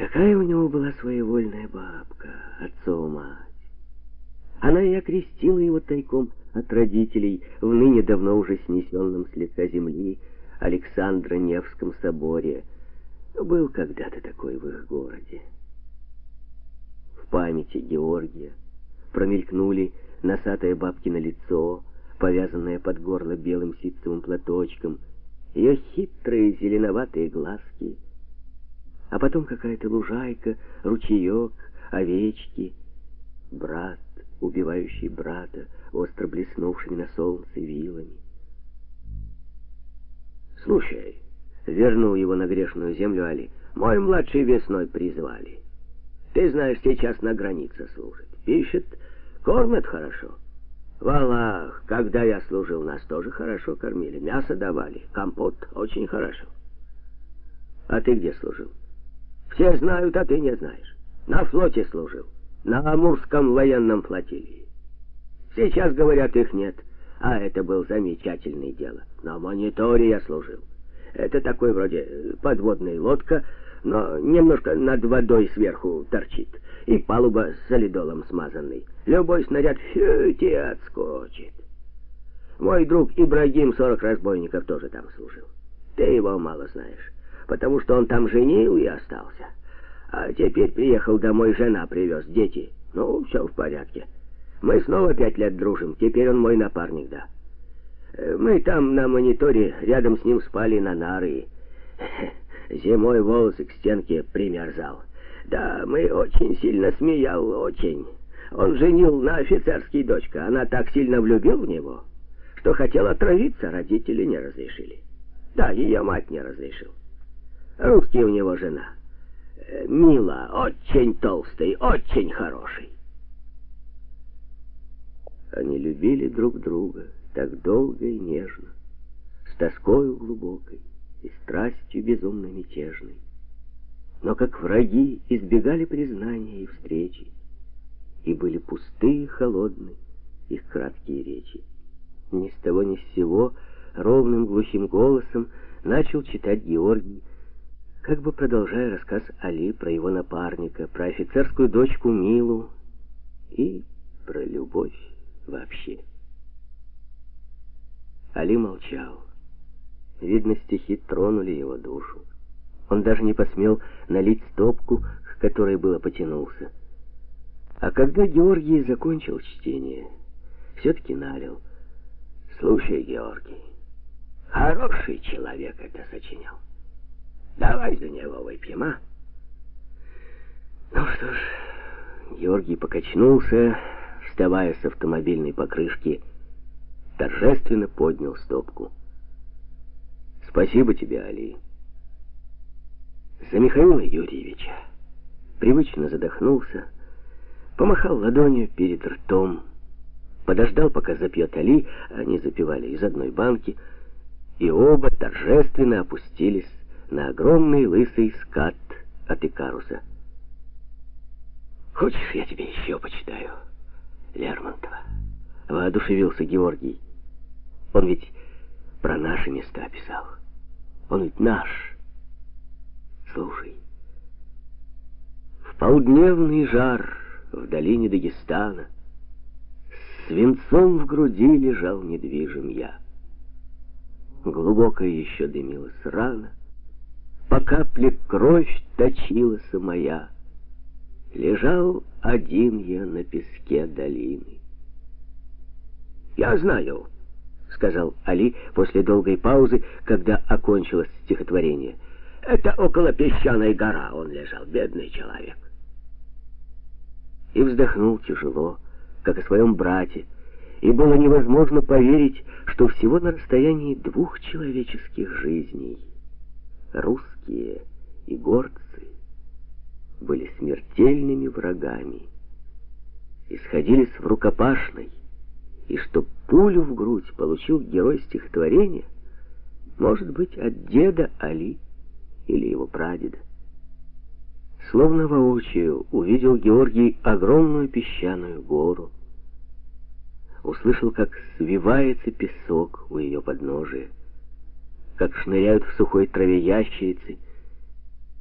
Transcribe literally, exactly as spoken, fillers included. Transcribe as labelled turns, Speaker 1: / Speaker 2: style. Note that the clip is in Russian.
Speaker 1: Какая у него была своевольная бабка, отцова мать. Она и окрестила его тайком от родителей в ныне давно уже снесенном с лица земли Александро-Невском соборе. Был когда-то такой в их городе. В памяти Георгия промелькнули носатое бабкино лицо, повязанное под горло белым ситцевым платочком, ее хитрые зеленоватые глазки, а потом какая-то лужайка, ручеек, овечки, брат, убивающий брата, остро блеснувшими на солнце вилами. «Слушай», — вернул его на грешную землю Али, — «мой младший весной призвали. Ты знаешь, сейчас на границе служит. Пишет, кормят хорошо. В Аллах, когда я служил, нас тоже хорошо кормили. Мясо давали, компот очень хорошо. А ты где служил? Все знают, а ты не знаешь. На флоте служил, на Амурском военном флотилии. Сейчас, говорят, их нет, а это было замечательное дело. На мониторе я служил. Это такой вроде подводная лодка, но немножко над водой сверху торчит, и палуба солидолом смазанный. Любой снаряд фью-ти отскочит. Мой друг Ибрагим сорок разбойников тоже там служил. Ты его мало знаешь, потому что он там женил и остался. А теперь приехал домой, жена привез, дети. Ну, все в порядке. Мы снова пять лет дружим, теперь он мой напарник, да. Мы там на мониторе рядом с ним спали на нары. Зимой волосы к стенке примерзал. Да, мы очень сильно смеял, очень. Он женил на офицерской дочке. Она так сильно влюбил в него, что хотел отравиться, родители не разрешили. Да, ее мать не разрешил. Русский у него жена. Мила, очень толстый, очень хороший. Они любили друг друга так долго и нежно, с тоскою глубокой и страстью безумно мятежной. Но как враги избегали признания и встречи, и были пустые и холодны их краткие речи. Ни с того ни с сего ровным глухим голосом начал читать Георгий, как бы продолжая рассказ Али про его напарника, про офицерскую дочку Милу и про любовь вообще. Али молчал. Видно, стихи тронули его душу. Он даже не посмел налить стопку, к которой было потянулся. А когда Георгий закончил чтение, все-таки налил. «Слушай, Георгий, хороший человек это сочинял. Давай за него выпьем, а?» Ну что ж, Георгий покачнулся, вставая с автомобильной покрышки, торжественно поднял стопку. «Спасибо тебе, Али». За Михаила Юрьевича. Привычно задохнулся, помахал ладонью перед ртом, подождал, пока запьет Али, они запивали из одной банки, и оба торжественно опустились на огромный лысый скат от Икаруса. «Хочешь, я тебе еще почитаю Лермонтова?» — воодушевился Георгий. «Он ведь про наши места писал. Он ведь наш. Слушай. В полдневный жар в долине Дагестана с свинцом в груди лежал недвижим я. Глубокая еще дымилась рана, по капле кровь точилась моя. Лежал один я на песке долины». «Я знаю», — сказал Али после долгой паузы, когда окончилось стихотворение. «Это около песчаной горы он лежал, бедный человек». И вздохнул тяжело, как о своем брате, и было невозможно поверить, что всего на расстоянии двух человеческих жизней русские и горцы были смертельными врагами и сходились в рукопашной, и что пулю в грудь получил герой стихотворения, может быть, от деда Али или его прадеда. Словно воочию увидел Георгий огромную песчаную гору, услышал, как свивается песок у ее подножия, как шныряют в сухой траве ящерицы,